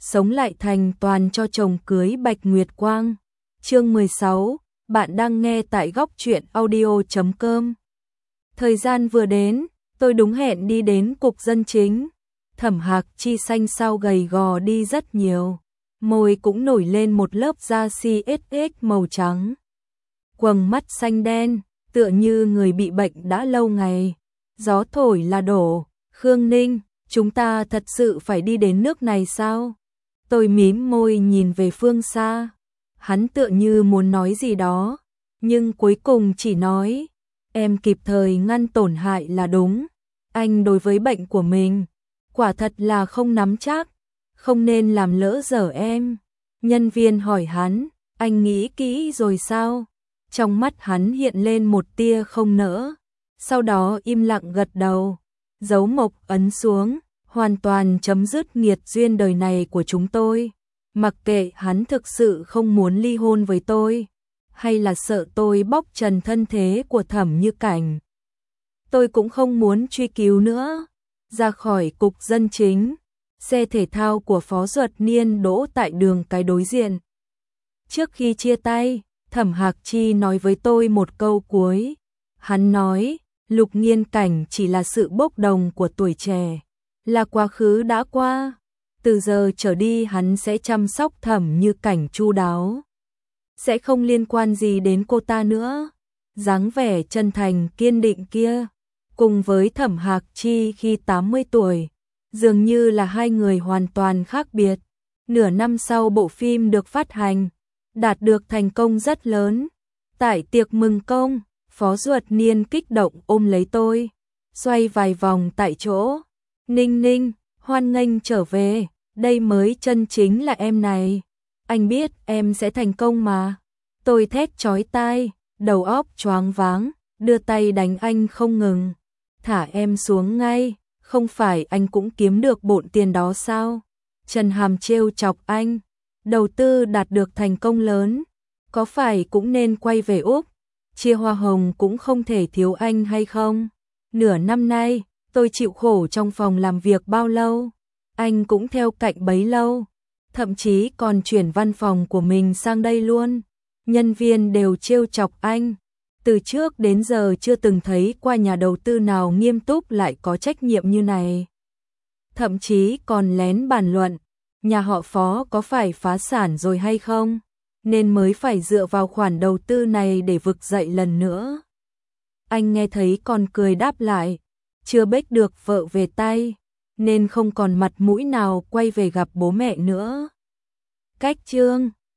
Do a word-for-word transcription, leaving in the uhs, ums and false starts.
sống lại thành toàn cho chồng cưới Bạch Nguyệt Quang. Chương mười sáu, bạn đang nghe tại góc truyện audio chấm com. Thời gian vừa đến, tôi đúng hẹn đi đến cục dân chính. Thẩm Hạc Chi xanh xao gầy gò đi rất nhiều, môi cũng nổi lên một lớp da xê ét ích màu trắng. Quầng mắt xanh đen, tựa như người bị bệnh đã lâu ngày. Gió thổi là đổ. Khương Ninh, chúng ta thật sự phải đi đến nước này sao? Tôi mím môi nhìn về phương xa. Hắn tựa như muốn nói gì đó, nhưng cuối cùng chỉ nói, em kịp thời ngăn tổn hại là đúng. Anh đối với bệnh của mình, quả thật là không nắm chắc, không nên làm lỡ dở em. Nhân viên hỏi hắn, anh nghĩ kỹ rồi sao? Trong mắt hắn hiện lên một tia không nỡ, sau đó im lặng gật đầu. Dấu mộc ấn xuống, hoàn toàn chấm dứt nghiệt duyên đời này của chúng tôi. Mặc kệ hắn thực sự không muốn ly hôn với tôi, hay là sợ tôi bóc trần thân thế của Thẩm Như Cảnh, tôi cũng không muốn truy cứu nữa. Ra khỏi cục dân chính, xe thể thao của Phó Duật Niên đỗ tại đường cái đối diện. Trước khi chia tay, Thẩm Hạc Chi nói với tôi một câu cuối. Hắn nói, Lục Nghiên Cảnh chỉ là sự bốc đồng của tuổi trẻ, là quá khứ đã qua. Từ giờ trở đi hắn sẽ chăm sóc Thẩm Như Cảnh chu đáo, sẽ không liên quan gì đến cô ta nữa. Dáng vẻ chân thành kiên định kia, cùng với Thẩm Hạc Chi khi tám mươi tuổi, dường như là hai người hoàn toàn khác biệt. Nửa năm sau bộ phim được phát hành, đạt được thành công rất lớn. Tại tiệc mừng công, Phó Duật Niên kích động ôm lấy tôi, xoay vài vòng tại chỗ. Ninh Ninh, hoan nghênh trở về, đây mới chân chính là em này. Anh biết em sẽ thành công mà. Tôi thét chói tai, đầu óc choáng váng, đưa tay đánh anh không ngừng. Thả em xuống ngay, không phải anh cũng kiếm được bộn tiền đó sao? Trần Hàm trêu chọc anh, đầu tư đạt được thành công lớn, có phải cũng nên quay về Úc, chia hoa hồng cũng không thể thiếu anh hay không? Nửa năm nay, tôi chịu khổ trong phòng làm việc bao lâu, anh cũng theo cạnh bấy lâu, thậm chí còn chuyển văn phòng của mình sang đây luôn. Nhân viên đều trêu chọc anh, từ trước đến giờ chưa từng thấy qua nhà đầu tư nào nghiêm túc lại có trách nhiệm như này. Thậm chí còn lén bàn luận, nhà họ Phó có phải phá sản rồi hay không, nên mới phải dựa vào khoản đầu tư này để vực dậy lần nữa. Anh nghe thấy còn cười đáp lại, chưa bếch được vợ về tay, nên không còn mặt mũi nào quay về gặp bố mẹ nữa. Cách chương